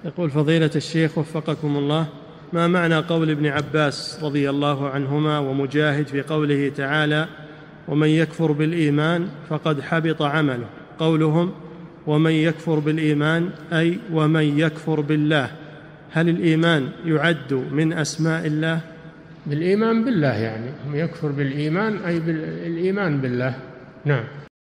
يقول فضيلة الشيخ وفقكم الله، ما معنى قول ابن عباس رضي الله عنهما ومجاهد في قوله تعالى ومن يكفر بالإيمان فقد حبط عمله؟ قولهم ومن يكفر بالإيمان أي ومن يكفر بالله، هل الإيمان يعد من أسماء الله؟ بالإيمان بالله، يعني يكفر بالإيمان أي بالإيمان بالله. نعم.